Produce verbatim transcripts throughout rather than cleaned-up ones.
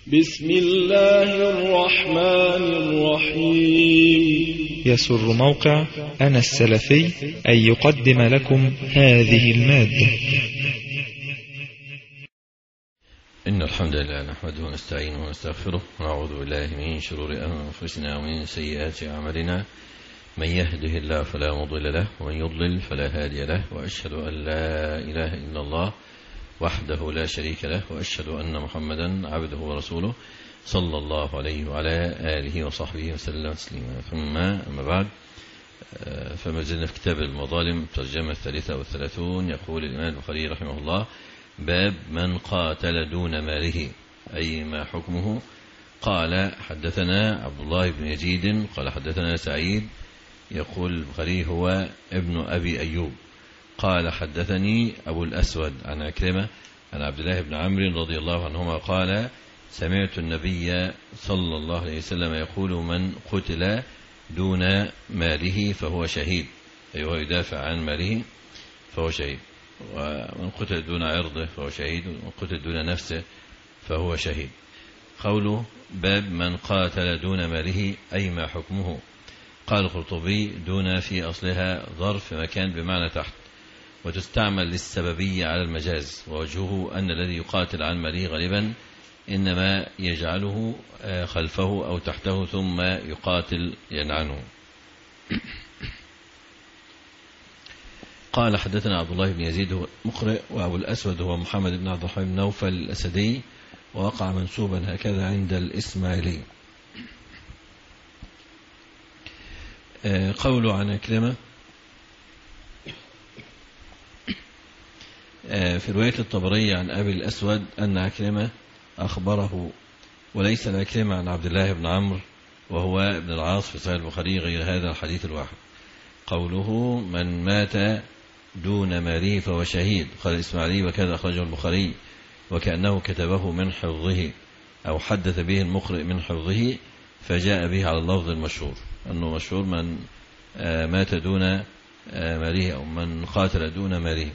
بسم الله الرحمن الرحيم. يسر موقع أنا السلفي أن يقدم لكم هذه المادة. إن الحمد لله نحمده ونستعينه ونستغفره ونعوذ بالله من شرور أنفسنا ومن سيئات أعمالنا، من يهده الله فلا مضل له ومن يضلل فلا هادي له، وأشهد أن لا إله إلا الله وحده لا شريك له، وأشهد أن محمدا عبده ورسوله صلى الله عليه وعلى آله وصحبه وسلم تسليما. ثم أما بعد، فما زلنا في كتاب المظالم الترجمة الثالثة والثلاثون. يقول الإمام البخاري رحمه الله: باب من قاتل دون ماله، أي ما حكمه. قال: حدثنا عبد الله بن يزيد قال حدثنا سعيد، يقول البخاري هو ابن أبي أيوب، قال: حدثني أبو الأسود عن عكرمة عن عبد الله بن عمرو رضي الله عنهما قال: سمعت النبي صلى الله عليه وسلم يقول: من قتل دون ماله فهو شهيد، أي هو يدافع عن ماله فهو شهيد، ومن قتل دون عرضه فهو شهيد، ومن قتل دون نفسه فهو شهيد. قوله باب من قاتل دون ماله، أي ما حكمه. قال القرطبي: دون في أصلها ظرف مكان بمعنى تحت، وتستعمل للسببية على المجاز، ووجهه أن الذي يقاتل عن ماله غالبا إنما يجعله خلفه أو تحته ثم يقاتل عنه. قال: حدثنا عبد الله بن يزيد مقرئ، وأبو الأسود هو محمد بن عبد الرحمن بن نوفل الأسدي، ووقع منسوبا هكذا عند الإسماعيلي. قوله عن عكرمة: في رواية الطبري عن أبي الأسود أن عكرمة أخبره، وليس العكرمة عن عبد الله بن عمرو وهو ابن العاص في صحيح البخاري غير هذا الحديث الواحد. قوله من مات دون ماله فهو شهيد، قال الإسماعيلي: وكذا أخرجه البخاري، وكأنه كتبه من حفظه أو حدث به المقرئ من حفظه، فجاء به على اللفظ المشهور، أنه مشهور من مات دون ماله أو من قاتل دون ماله.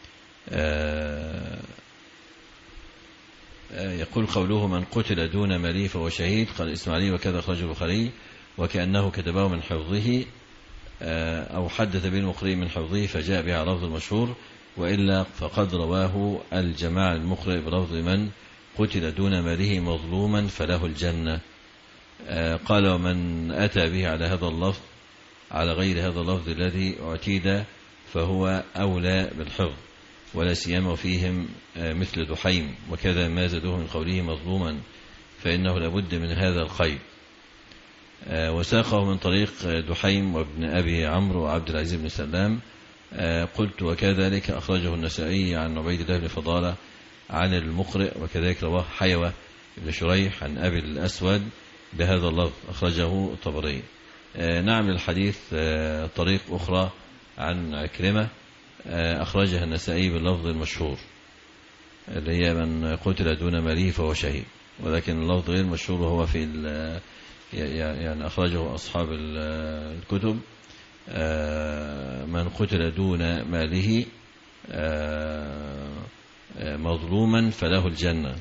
يقول: قوله من قتل دون ماله فهو شهيد، قال الإسماعيلي: وكذا أخرجه البخاري، وكأنه كتبه من حفظه أو حدث به المقرئ من حفظه، فجاء به على لفظ المشهور، وإلا فقد رواه الجماعة المقرئ بلفظ من قتل دون ماله مظلوما فله الجنة. قال: ومن أتى به على هذا اللفظ على غير هذا اللفظ الذي اعتيد فهو أولى بالحفظ، ولا سيما فيهم مثل دحيم، وكذا ما زاده من قوله مظلوما، فإنه لابد من هذا القيد. وساقه من طريق دحيم وابن أبي عمرو وعبد العزيز بن سلام. قلت: وكذلك أخرجه النسائي عن عبيد الله بن فضالة عن المقرئ، وكذلك رواه حيوة بن شريح عن أبي الأسود بهذا اللفظ، أخرجه الطبري. نعم، الحديث طريق أخرى عن عكرمة أخرجها النسائي باللفظ المشهور، اللي هي من قتل دون ماله فهو شهيد، ولكن اللفظ غير المشهور وهو في يعني أخرجه أصحاب الكتب: من قتل دون ماله مظلوما فله الجنة.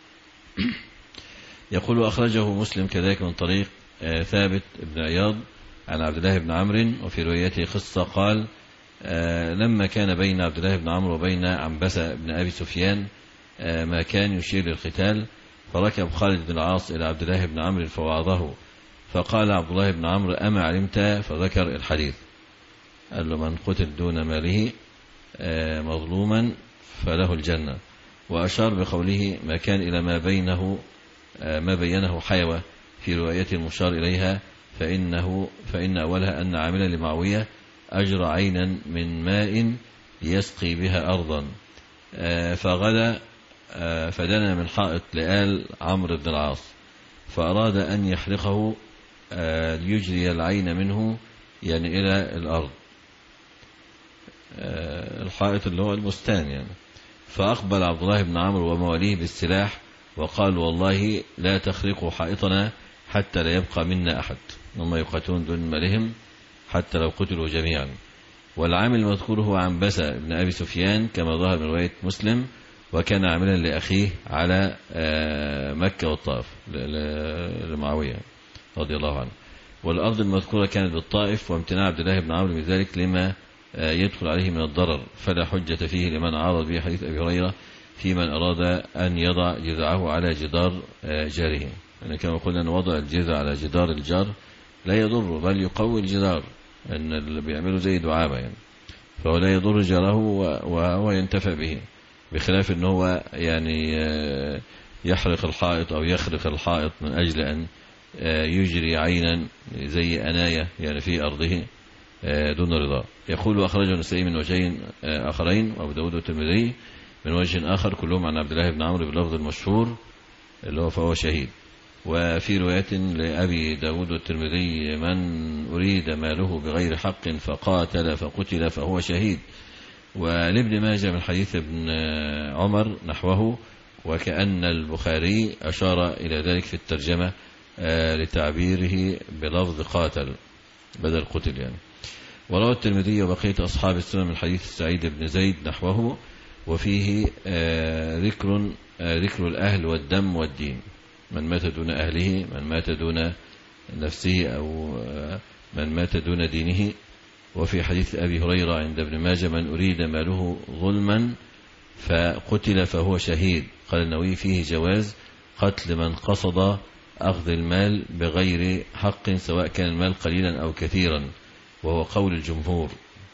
يقول: أخرجه مسلم كذلك من طريق ثابت بن عياض عن عبد الله بن عمرو، وفي روايته قصة قال: لما كان بين عبد الله بن عمرو وبين عنبسة بن أبي سفيان ما كان يشير للقتال، فركب خالد بن العاص إلى عبد الله بن عمرو فوعظه، فقال عبد الله بن عمرو: أما علمت؟ فذكر الحديث، قال له: من قتل دون ماله مظلوما فله الجنة، وأشار بقوله ما كان إلى ما بينه ما بينه حيوة في رواية المشار إليها، فإنه فإن أولها أن عاملا لمعوية أجرى عينا من ماء يسقي بها أرضا، فغدا فدنا من حائط لآل عمرو بن العاص، فأراد أن يحرقه ليجري العين منه يعني إلى الأرض، الحائط اللي هو البستان يعني. فأقبل عبد الله بن عمرو ومواليه بالسلاح، وقال: والله لا تخرقوا حائطنا حتى لا يبقى منا أحد. هم يقاتلون دون مالهم حتى لو قتلوا جميعا. والعامل المذكور هو عنبسة بن أبي سفيان كما ظهر من رواية مسلم، وكان عاملا لأخيه على مكة والطائف لمعاوية رضي الله عنه. والأرض المذكورة كانت بالطائف، وامتناع عبد الله بن عمرو من ذلك لما يدخل عليه من الضرر، فلا حجة فيه لمن عارض به حديث أبي هريرة في من أراد أن يضع جذعه على جدار جاره. يعني كما قلنا أن وضع الجذع على جدار الجار لا يضر بل يقوي الجدار، أن اللي بيعمله زي دعامة يعني، فهو لا يضر جاره وهو ينتفع به، بخلاف أنه هو يعني يحرق الحائط أو يخرق الحائط من أجل أن يجري عينا زي أناية يعني في أرضه دون رضا. يقول أخرجه النسائي من وجهين آخرين وأبو داود والترمذي من وجه آخر كلهم عن عبد الله بن عمرو باللفظ المشهور اللي هو فهو شهيد. وفي رواية لأبي داود والترمذي من أريد ماله بغير حق فقاتل فقتل فهو شهيد. ولابن ماجه من حديث ابن عمر نحوه، وكأن البخاري أشار إلى ذلك في الترجمة لتعبيره بلفظ قاتل بدل قتل يعني. وروى الترمذي وبقية أصحاب السنن من حديث سعيد بن زيد نحوه، وفيه ذكر ذكر الأهل والدم والدين، من مات دون أهله، من مات دون نفسه، أو من مات دون دينه. وفي حديث أبي هريرة عند ابن ماجه من أريد ماله ظلما فقتل فهو شهيد. قال النووي فيه جواز قتل من قصد أخذ المال بغير حق سواء كان المال قليلا أو كثيرا، وهو قول الجمهور.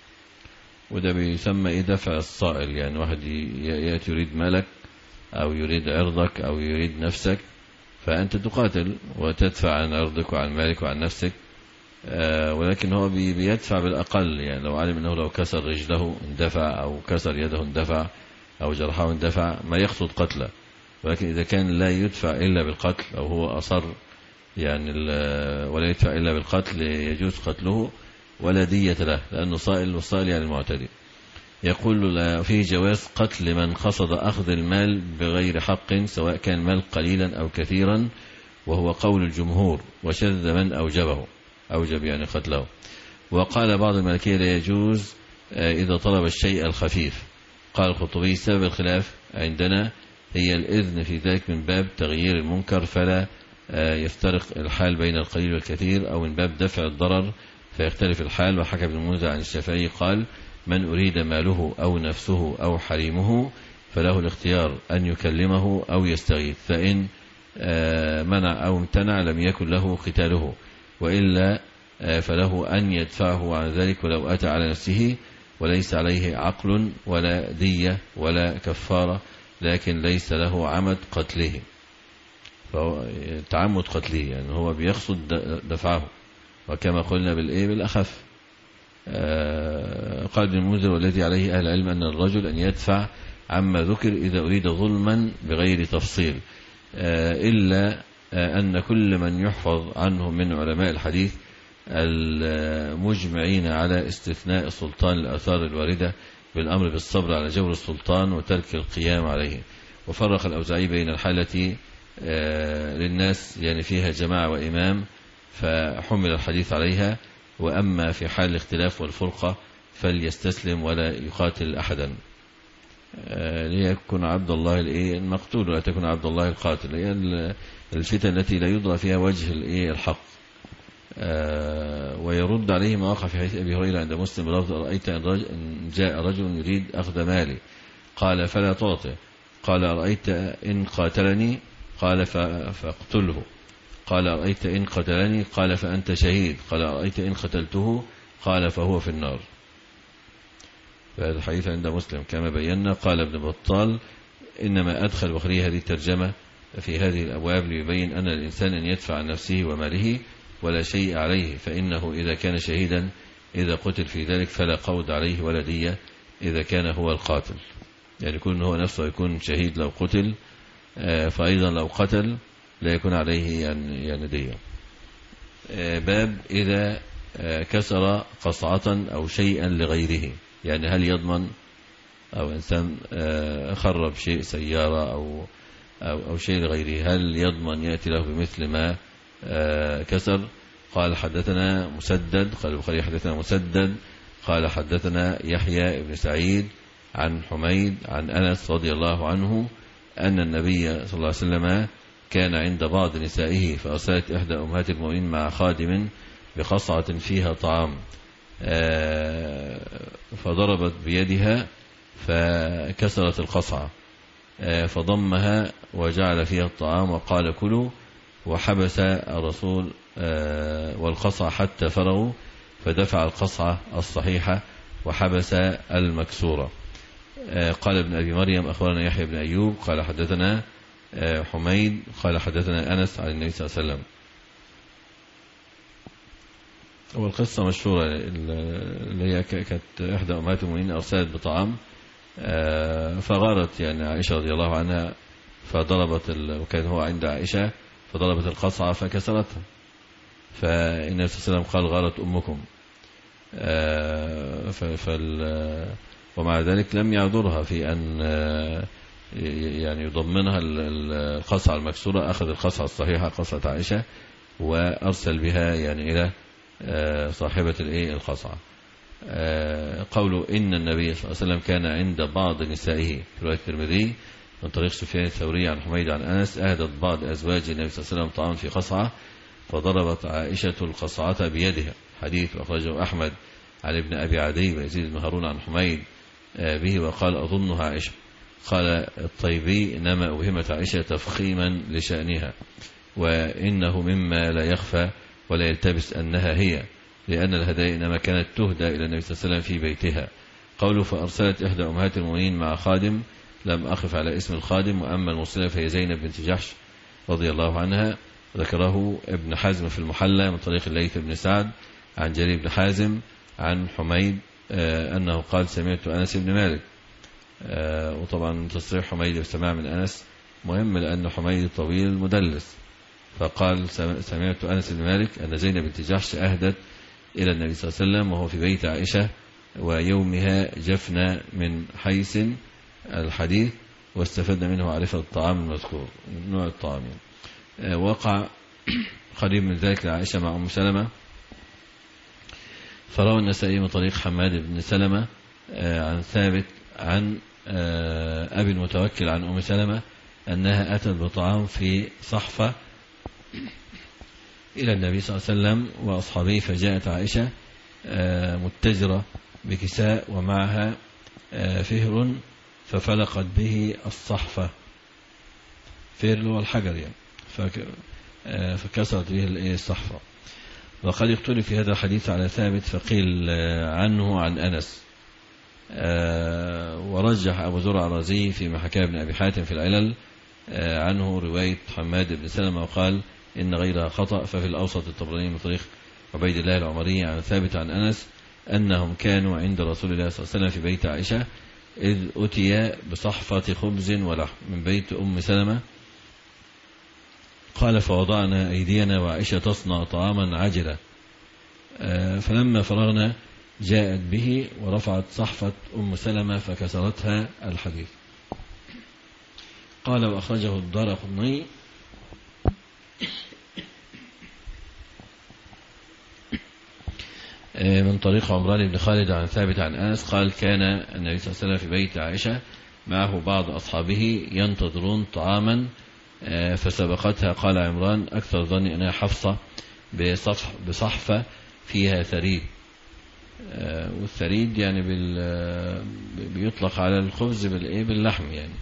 وده بيسمى إيه؟ دفع الصائل، يعني واحد يأتي يريد مالك أو يريد عرضك أو يريد نفسك، فأنت تقاتل وتدفع عن عرضك وعن مالك وعن نفسك. آه ولكن هو بي بيدفع بالأقل، يعني لو علم أنه لو كسر رجله اندفع أو كسر يده اندفع أو جرحه اندفع، ما يقصد قتله. ولكن إذا كان لا يدفع إلا بالقتل أو هو أصر يعني ولا يدفع إلا بالقتل يجوز قتله ولا دية له، لأنه صائل، والصائل يعني المعتدي. يقول فيه جواز قتل من قصد أخذ المال بغير حق سواء كان مال قليلا أو كثيرا، وهو قول الجمهور، وشذ من أوجبه أوجب يعني قتله. وقال بعض المالكية لا يجوز إذا طلب الشيء الخفيف. قال الخطبي سبب الخلاف عندنا هي الإذن في ذلك من باب تغيير المنكر فلا يفترق الحال بين القليل والكثير، أو من باب دفع الضرر فيختلف الحال. وحكى ابن المنذر عن الشافعي قال من أريد ماله أو نفسه أو حريمه فله الاختيار أن يكلمه أو يستغيث، فإن منع أو امتنع لم يكن له قتاله، وإلا فله أن يدفعه عن ذلك ولو أتى على نفسه، وليس عليه عقل ولا دية ولا كفارة، لكن ليس له عمد قتله، فهو تعمد قتله يعني هو بيقصد دفعه، وكما قلنا بالإيه بالأخف. قال ابن المنذر والذي عليه أهل العلم أن الرجل أن يدفع عما ذكر إذا أريد ظلما بغير تفصيل، إلا أن كل من يحفظ عنه من علماء الحديث المجمعين على استثناء سلطان الآثار الواردة بالأمر بالصبر على جور السلطان وترك القيام عليه. وفرق الأوزاعي بين الحالة للناس يعني فيها جماعة وإمام فحمل الحديث عليها، وأما في حال الاختلاف والفرقة فليستسلم ولا يقاتل أحدا، ليكن عبد الله المقتول ولا تكن عبد الله القاتل. هي الفتن التي لا يدرى فيها وجه الحق. ويرد عليه ما وقع في حديث أبي هريرة عند مسلم بلفظ رأيت أن جاء رجل يريد أخذ مالي قال فلا تعطه، قال رأيت إن قاتلني قال فاقتله، قال رأيت إن قتلني قال فأنت شهيد، قال رأيت إن قتلته قال فهو في النار. فهذا الحديث عند مسلم كما بينا. قال ابن بطال إنما أدخل بخاري هذه الترجمة في هذه الأبواب ليبين أن الإنسان أن يدفع عن نفسه وماله ولا شيء عليه، فإنه إذا كان شهيدا إذا قتل في ذلك فلا قود عليه ولا دية إذا كان هو القاتل، يعني يكون هو نفسه يكون شهيد لو قتل، فأيضا لو قتل لا يكون عليه يعني, يعني دية. باب إذا كسر قصعة أو شيئا لغيره، يعني هل يضمن أو إنسان خرب شيء سيارة أو, أو, أو شيء لغيره، هل يضمن يأتي له بمثل ما كسر؟ قال حدثنا مسدد، قال البخاري حدثنا مسدد قال حدثنا يحيى بن سعيد عن حميد عن أنس رضي الله عنه أن النبي صلى الله عليه وسلم كان عند بعض نسائه فأرسلت إحدى أمهات المؤمنين مع خادم بقصعة فيها طعام فضربت بيدها فكسرت القصعة فضمها وجعل فيها الطعام وقال كلوا، وحبس الرسول والقصعة حتى فرغوا فدفع القصعة الصحيحة وحبس المكسورة. قال ابن أبي مريم أخبرنا يحيى بن أيوب قال حدثنا حميد قال حدثنا أنس عن النبي صلى الله عليه وسلم. والقصة مشهورة اللي هي كانت إحدى أمهات المؤمنين أرسلت بطعام فغارت يعني عائشة رضي الله عنها فضربت وكان هو عند عائشة فضربت القصعة فكسرتها، فالنبي صلى الله عليه وسلم قال غارت أمكم، ومع ذلك لم يعذرها في أن يعني يضمنها القصعة المكسورة، أخذ القصعة الصحيحة قصعة عائشة وأرسل بها يعني إلى صاحبة القصعة. قوله إن النبي صلى الله عليه وسلم كان عند بعض نسائه في رواية الترمذي من طريق سفيان الثوري عن حميد عن أنس أهدت بعض أزواج النبي صلى الله عليه وسلم طعام في قصعة فضربت عائشة القصعة بيدها، حديث أخرجه أحمد عن ابن أبي عدي ويزيد بن هارون عن حميد به وقال أظنها عائشة. قال الطيبي إنما أوهمت عائشة تفخيما لشأنها، وإنه مما لا يخفى ولا يلتبس أنها هي، لأن الهدايا إنما كانت تهدى إلى النبي صلى الله عليه وسلم في بيتها. قوله فأرسلت إحدى أمهات المؤمنين مع خادم لم أخف على اسم الخادم، وأما المرسلة فهي زينب بنت جحش رضي الله عنها. ذكره ابن حزم في المحلى من طريق الليث بن سعد عن جرير بن حازم عن حميد أنه قال سمعت أنس بن مالك. وطبعا تصريح حميد بالسماع من أنس مهم لأن حميد طويل مدلس، فقال سمعت أنس بن مالك أن زينب بنت جحش أهدت إلى النبي صلى الله عليه وسلم وهو في بيت عائشة ويومها جفن من حيث الحديث، واستفدنا منه معرفة الطعام المذكور نوع الطعام. وقع قريب من ذلك لعائشة مع أم سلمة، فروى النسائي من طريق حماد بن سلمة عن ثابت عن أبي المتوكل عن أم سلمة أنها أتت بطعام في صحفة إلى النبي صلى الله عليه وسلم وأصحابه، فجاءت عائشة متجرة بكساء ومعها فهر ففلقت به الصحفة، فهر هو الحجر يعني، فكسرت به الصحفة. وقد يختلف في هذا الحديث على ثابت فقيل عنه عن أنس، ورجح أبو زرع الرازي في حكاه ابن أبي حاتم في العلل عنه رواية حماد بن سلمة وقال إن غيرها خطأ. ففي الأوسط الطبراني من طريق عبيد الله العمري عن ثابت عن أنس أنهم كانوا عند رسول الله صلى الله عليه وسلم في بيت عائشة إذ أتي بصحفة خبز ولحم من بيت أم سلمة، قال فوضعنا أيدينا وعائشة تصنع طعاما عجلة، فلما فرغنا جاءت به ورفعت صحفة أم سلمة فكسرتها. الحديث. قال وأخرجه الدارقطني من طريق عمران بن خالد عن ثابت عن أنس قال كان النبي صلى الله عليه وسلم في بيت عائشة معه بعض أصحابه ينتظرون طعاما فسبقتها. قال عمران أكثر ظني أنها حفصة بصحفة فيها ثريد، والثريد يعني بيطلق على الخبز باللحم يعني،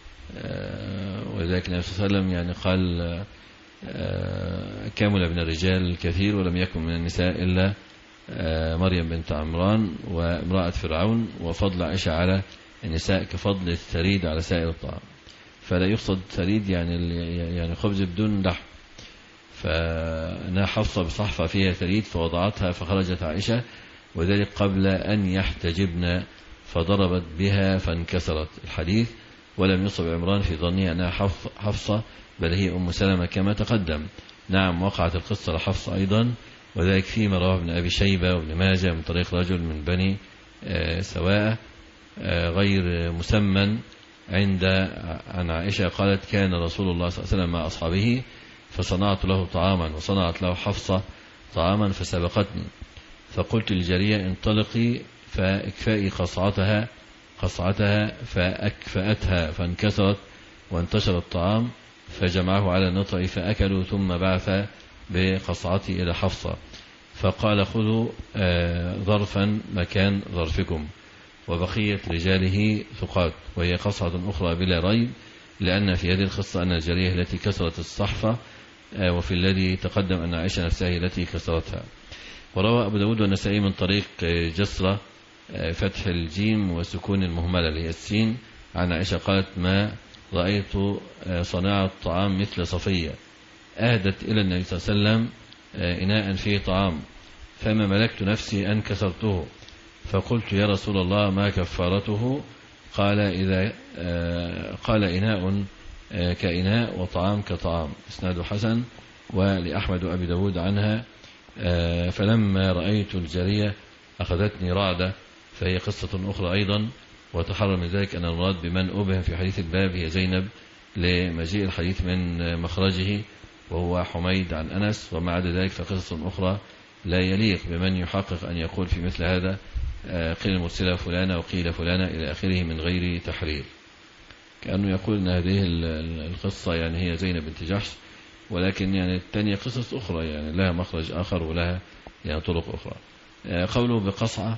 ولذلك النبي صلى الله عليه وسلم يعني قال كامل من الرجال الكثير ولم يكن من النساء إلا مريم بنت عمران وامرأة فرعون، وفضل عائشة على النساء كفضل الثريد على سائر الطعام. فلا يقصد ثريد يعني يعني خبز بدون لحم، فأنها حفصة بصحفة فيها ثريد فوضعتها فخرجت عائشة وذلك قبل أن يحتجبن فضربت بها فانكسرت. الحديث. ولم يصب عمران في ظنها أنها حفصة بل هي أم سلمة كما تقدم. نعم وقعت القصة لحفصة أيضا، وذلك فيما رواه ابن أبي شيبة وابن ماجه من طريق رجل من بني سواء غير مسمى عند عن عائشة قالت كان رسول الله صلى الله عليه وسلم مع أصحابه فصنعت له طعاما وصنعت له حفصة طعاما فسبقتني فقلت للجارية انطلقي فاكفئي قصعتها قصعتها فأكفأتها فانكسرت وانتشر الطعام فجمعه على النطع فأكلوا، ثم بعث بقصعته إلى حفصة فقال خذوا ظرفا مكان ظرفكم، وبقية رجاله ثقات، وهي قصعة أخرى بلا ريب، لأن في هذه القصة أن الجارية التي كسرت الصحفة، وفي الذي تقدم أن عائشة نفسها التي كسرتها. وروى أبو داود والنسائي من طريق جسرة فتح الجيم وسكون المهملة اللي هي السين عن عائشة قالت ما رأيت صناعة الطعام مثل صفية أهدت إلى النبي صلى الله عليه وسلم إناء فيه طعام فما ملكت نفسي أن كسرته، فقلت يا رسول الله ما كفارته؟ قال إذا قال إناء كإناء وطعام كطعام. إسناد حسن. ولأحمد وأبي داود عنها فلما رأيت الجارية أخذتني رعدة، فهي قصة أخرى أيضا. وتحرر من ذلك أن المراد بمن أبهم في حديث الباب هي زينب لمجيء الحديث من مخرجه وهو حميد عن أنس، ومع ذلك فقصص أخرى لا يليق بمن يحقق أن يقول في مثل هذا قيل المرسلة فلانة وقيل فلانة إلى آخره من غير تحرير، كأنه يقول أن هذه القصة يعني هي زينب بنت جحش، ولكن يعني الثانية قصص أخرى يعني لها مخرج آخر ولها يعني طرق أخرى. قوله بقصعة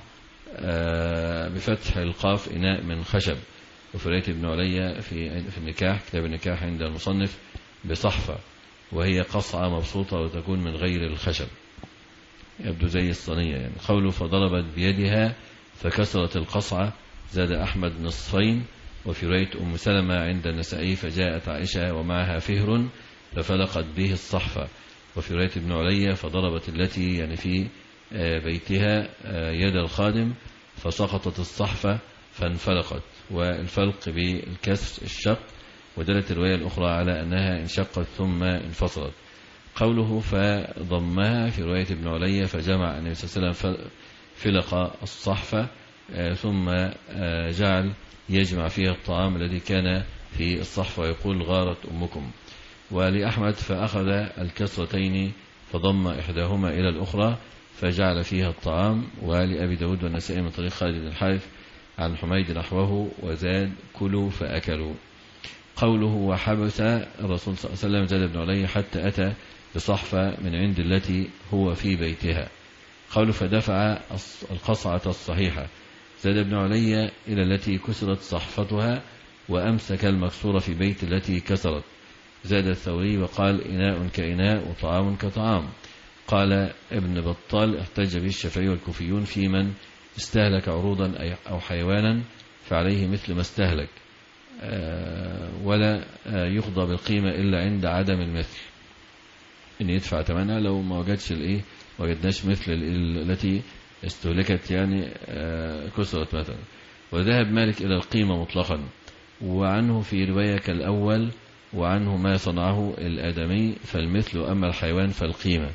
بفتح القاف إناء من خشب، وفي رواية ابن علي في في النكاح كتاب النكاح عند المصنف بصحفة، وهي قصعة مبسوطة وتكون من غير الخشب يبدو زي الصينية يعني. قوله فضربت بيدها فكسرت القصعة زاد أحمد نصفين، وفي رواية أم سلمة عند النسائي فجاءت عائشة ومعها فهر ففلقت به الصحفة، وفي رواية ابن علي فضربت التي يعني في بيتها يد الخادم فسقطت الصحفة فانفلقت، والفلق بالكسر الشق، ودلت الرواية الأخرى على أنها انشقت ثم انفصلت. قوله فضمها في رواية ابن علي فجمع النبي صلى الله عليه وسلم فلق الصحفة ثم جعل يجمع فيها الطعام الذي كان في الصحفة ويقول غارت أمكم. ولأحمد فأخذ الكسرتين فضم إحداهما إلى الأخرى فجعل فيها الطعام. ولأبي داود والنسائي من طريق خالد بن الحارث عن حميد نحوه وزاد كلوا فأكلوا. قوله وحبس الرسول صلى الله عليه وسلم زاد بن علي حتى أتى بصحفة من عند التي هو في بيتها. قوله فدفع القصعة الصحيحة زاد بن علي إلى التي كسرت صحفتها وأمسك المكسورة في بيت التي كسرت. زاد الثوري وقال إناء كإناء وطعام كطعام. قال ابن بطال احتج به الشافعي والكوفيون في من استهلك عروضا أو حيوانا فعليه مثل ما استهلك، ولا يقضى بالقيمة إلا عند عدم المثل، إن يدفع ثمنها لو ما وجدش الإيه وجدناش مثل التي استهلكت يعني كسرت مثلا. وذهب مالك إلى القيمة مطلقا، وعنه في رواية كالأول وعنه ما صنعه الآدمي فالمثل، أما الحيوان فالقيمة،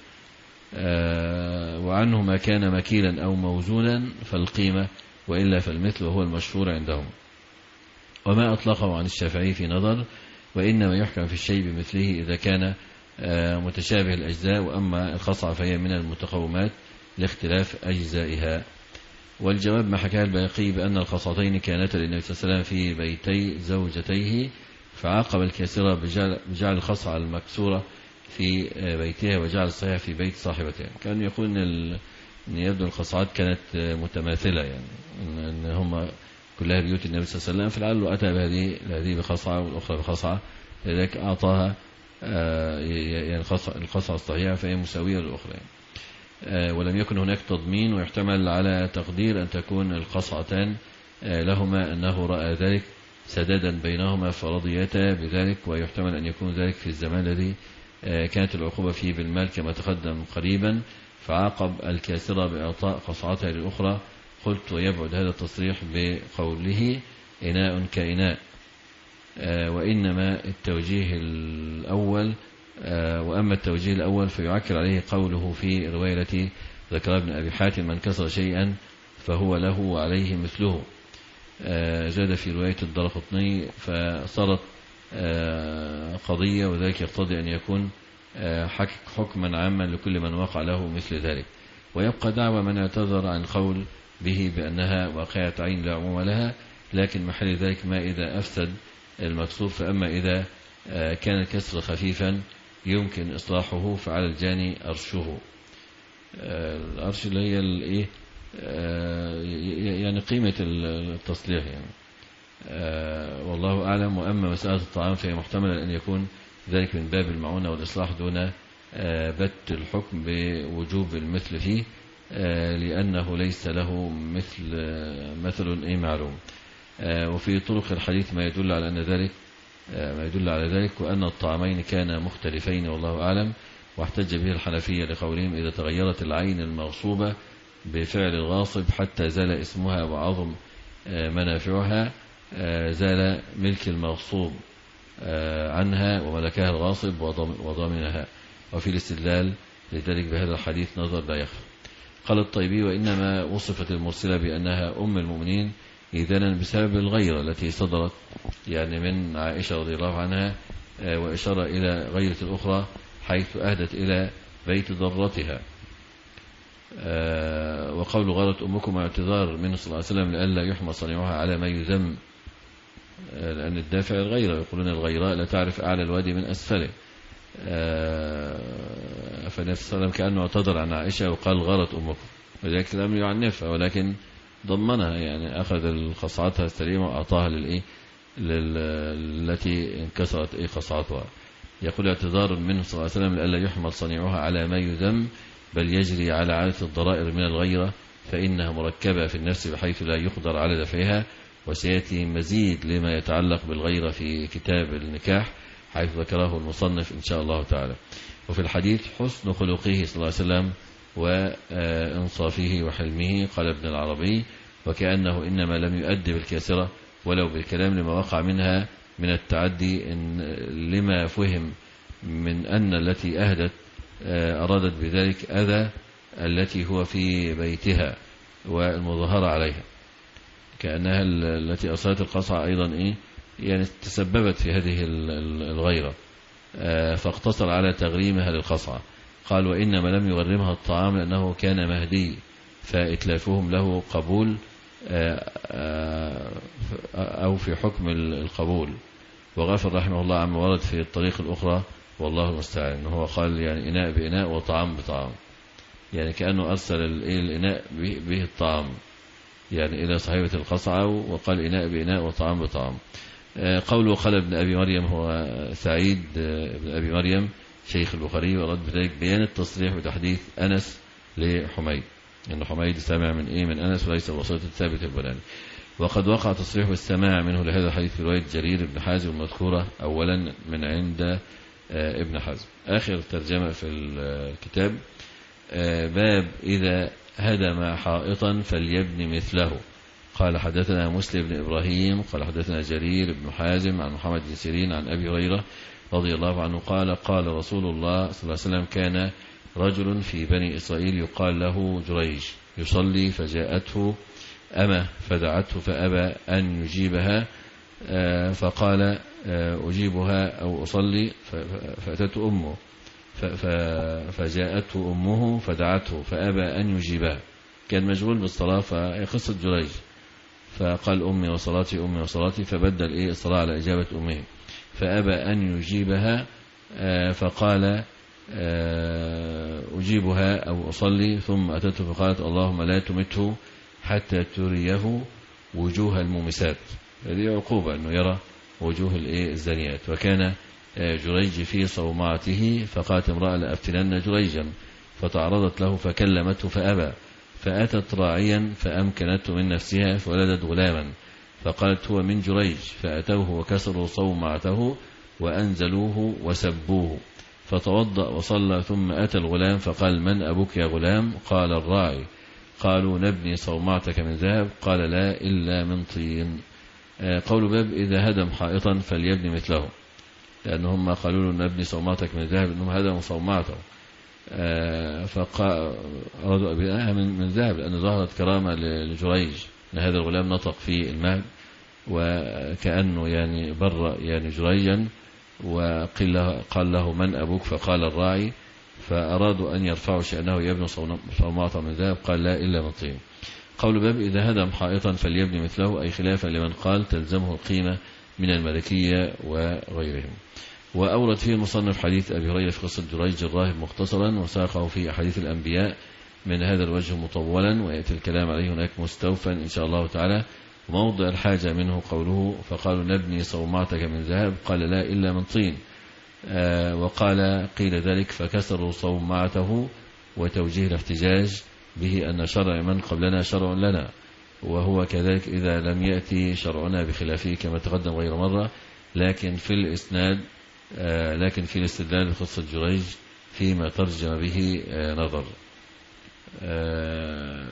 وعنه ما كان مكيلا أو موزونا فالقيمة، وإلا فالمثل وهو المشهور عندهم. وما أطلقه عن الشافعي في نظر، وإنما يحكم في الشيء بمثله إذا كان متشابه الأجزاء، وأما الخصعة فهي من المتقومات لاختلاف أجزائها. والجواب ما حكاه البيقي بأن الخصعتين كانتا للنبي صلى الله عليه وسلم في بيتي زوجتيه، فعاقب الكاسرة بجعل الخصعة المكسورة في بيتها وجعل الصحيح في بيت صاحبتها. كان يقول أن يبدو الخصعات كانت متماثلة، يعني أن هم كلها بيوت النبي صلى الله عليه وسلم، فلعله أتى بهذه هذه بخصعة والأخرى بخصعة، لذلك أعطاها يعني الخصعة الصحيحة فهي مساوية للأخرى. ولم يكن هناك تضمين، ويحتمل على تقدير أن تكون القصعتان لهما أنه رأى ذلك سدادا بينهما فرضيتا بذلك، ويحتمل أن يكون ذلك في الزمان الذي كانت العقوبة فيه بالمال كما تقدم قريبا، فعاقب الكاسرة بإعطاء قصعتها للأخرى. قلت ويبعد هذا التصريح بقوله إناء كإناء، وإنما التوجيه الأول، وأما التوجيه الأول فيعكر عليه قوله في الرواية التي ذكر ابن أبي حاتم من كسر شيئا فهو له وعليه مثله. زاد في رواية الدارقطني فصارت قضية، وذلك يقتضي أن يكون حكما عاما لكل من وقع له مثل ذلك. ويبقى دعوى من اعتذر عن قول به بأنها واقعة عين لا عموم لها، لكن محل ذلك ما إذا أفسد المكسور. فأما إذا كان الكسر خفيفا يمكن إصلاحه فعلى الجاني أرشه. الأرش اللي هي الإيه يعني قيمة التصليح يعني، والله أعلم. وأما مسألة الطعام فهي محتملة أن يكون ذلك من باب المعونة والإصلاح دون بت الحكم بوجوب المثل فيه، لأنه ليس له مثل مثل أي معلوم. وفي طرق الحديث ما يدل على أن ذلك ما يدل على ذلك وأن الطعامين كانا مختلفين والله أعلم. واحتج به الحنفية لقولهم إذا تغيرت العين المغصوبة بفعل الغاصب حتى زال اسمها وعظم منافعها زال ملك المغصوب عنها وملكها الغاصب وضامنها. وفي الاستدلال لذلك بهذا الحديث نظر لا يخفى. قال الطيبي وإنما وصفت المرسلة بأنها أم المؤمنين إذنا بسبب الغيرة التي صدرت يعني من عائشة رضي الله عنها، وإشارة إلى غيرة الأخرى حيث أهدت إلى بيت ضرتها. وقول غارت أمكم اعتذار منه صلى الله عليه وسلم لئلا يحمى صنيعها على ما يذم، لأن الدافع الغيرة، يقولون الغيراء لا تعرف أعلى الوادي من أسفله. فالنبي صلى الله عليه وسلم كأنه اعتذر عن عائشة وقال غارت أمكم، ولذلك لم يعنفها ولكن ضمنها، يعني أخذ قصعتها السليمة وأعطاها للإيه التي انكسرت إيه قصعتها. يقول اعتذار منه صلى الله عليه وسلم لئلا يحمل صنيعها على ما يذم بل يجري على عادة الضرائر من الغيرة، فإنها مركبة في النفس بحيث لا يقدر على دفعها. وسيأتي مزيد لما يتعلق بالغيرة في كتاب النكاح حيث ذكره المصنف إن شاء الله تعالى. وفي الحديث حسن خلقه صلى الله عليه وسلم وإنصافه وحلمه. قال ابن العربي وكأنه إنما لم يؤدب الكاسرة ولو بالكلام لما وقع منها من التعدي إن لما فهم من أن التي أهدت أرادت بذلك أذى التي هو في بيتها والمظاهرة عليها، كأنها التي أصلت القصعة أيضا إيه يعني تسببت في هذه الغيرة، فاقتصر على تغريمها للقصعة. قال وإنما لم يغرمها الطعام لأنه كان مهدي فإتلافهم له قبول أو في حكم القبول. وغفر رحمه الله عما ورد في الطريق الأخرى والله المستعان. هو قال يعني إناء بإناء وطعام بطعام، يعني كأنه أرسل الإناء به الطعام يعني إلى صاحبة القصعة، وقال إناء بإناء وطعام بطعام. قوله قال ابن أبي مريم هو سعيد ابن أبي مريم شيخ البخاري، ورد بذلك بيان التصريح بتحديث أنس لحميد، إن حميد سمع من إيه من أنس وليس الوسيط الثابت البناني. وقد وقع تصريح السماع منه لهذا الحديث في رواية جرير بن حازم المذكورة أولا من عند ابن حزم. آخر ترجمة في الكتاب باب إذا هدم حائطا فليبني مثله. قال حدثنا مسلم بن إبراهيم قال حدثنا جرير بن حازم عن محمد بن سيرين عن أبي هريرة رضي الله عنه قال قال رسول الله صلى الله عليه وسلم كان رجل في بني إسرائيل يقال له جريج يصلي فجاءته أمه فدعته فأبى أن يجيبها، فقال أجيبها أو أصلي، فأتته أمه فجاءته أمه فدعته فأبى أن يجيبها، كان مشغول بالصلاة. فقصة جريج فقال أمي وصلاتي أمي وصلاتي، فبدل إيه الصلاة على إجابة أمه، فأبى أن يجيبها فقال أجيبها أو أصلي، ثم أتته فقالت اللهم لا تمته حتى تريه وجوه المومسات. هذه عقوبة أنه يرى وجوه الزانيات. وكان جريج في صومعته فقالت امرأة لأفتنن جريجا، فتعرضت له فكلمته فأبى، فأتت راعيا فأمكنته من نفسها فولدت غلاما، فقالت هو من جريج، فأتوه وكسروا صومعته وأنزلوه وسبوه، فتوضأ وصلى، ثم أتى الغلام فقال من أبوك يا غلام؟ قال الراعي. قالوا نبني صومعتك من ذهب؟ قال لا إلا من طين. قول باب إذا هدم حائطا فليبني مثله، لأنهم قالوا له نبني صومعتك من ذهب، أنهم هدموا صومعته فأرادوا أبنائها من ذهب، لأن ظهرت كرامة لجريج أن هذا الغلام نطق في المهد وكأنه يعني بر يعني جريجا، وقال له, قال له من أبوك؟ فقال الراعي، فأرادوا أن يرفعوا شأنه يبنوا صومعته من ذهب، قال لا إلا من طين. قول باب إذا هدم حائطا فليبني مثله، أي خلافا لمن قال تلزمه القيمة من الملكية وغيرهم. وأورد فيه المصنف حديث أبي هريرة في قصة جريج الراهب مختصرا، وساقه في أحاديث الأنبياء من هذا الوجه مطولا، ويأتي الكلام عليه هناك مستوفا إن شاء الله تعالى. موضع الحاجة منه قوله فقالوا نبني صومعتك من ذهب، قال لا إلا من طين. آه وقال قيل ذلك فكسروا صومعته، وتوجيه الاحتجاج به أن شرع من قبلنا شرع لنا، وهو كذلك إذا لم يأتي شرعنا بخلافه كما تقدم غير مرة. لكن في الإسناد آه لكن في الاستدلال بقصة جريج فيما ترجم به آه نظر. آه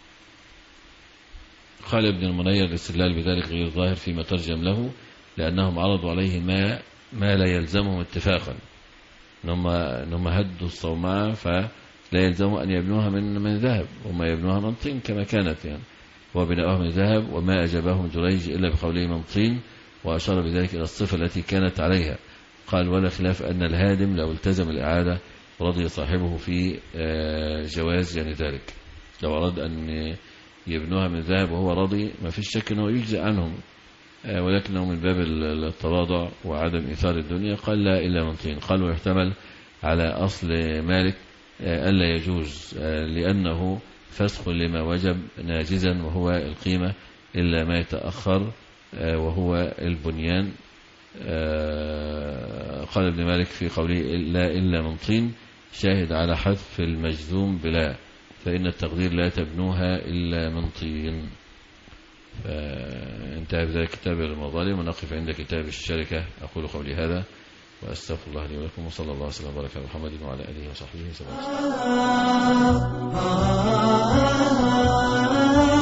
قال ابن المنير الاستدلال بذلك غير ظاهر فيما ترجم له، لأنهم عرضوا عليه ما ما لا يلزمهم اتفاقا، إنهم هدوا الصومعة فلا يلزموا أن يبنوها من من ذهب، وما يبنوها من طين كما كانت يعني، وبناؤها من ذهب. وما أجابهم جريج إلا بقوله من طين، وأشار بذلك إلى الصفة التي كانت عليها. قال ولا خلاف أن الهادم لو التزم الإعادة رضي صاحبه في جواز يعني ذلك، لو أراد أن يبنوها من ذهب وهو راضي ما فيش شك أنه يجزئ عنهم، ولكنه من باب التواضع وعدم إثار الدنيا قال لا إلا من طين. قال ويحتمل على أصل مالك ألا يجوز، لأنه فسخ لما وجب ناجزا وهو القيمة إلا ما يتأخر وهو البنيان. قال ابن مالك في قوله لا إلا من طين شاهد على حذف المجزوم بلا، فإن التقدير لا تبنوها إلا من طين. فانتهى بذلك كتاب المظالم، ونقف عند كتاب الشركة. أقول قولي هذا وأستغفر الله لي ولكم، وصلى الله وسلم وبارك على محمد وعلى آله وصحبه وسلم.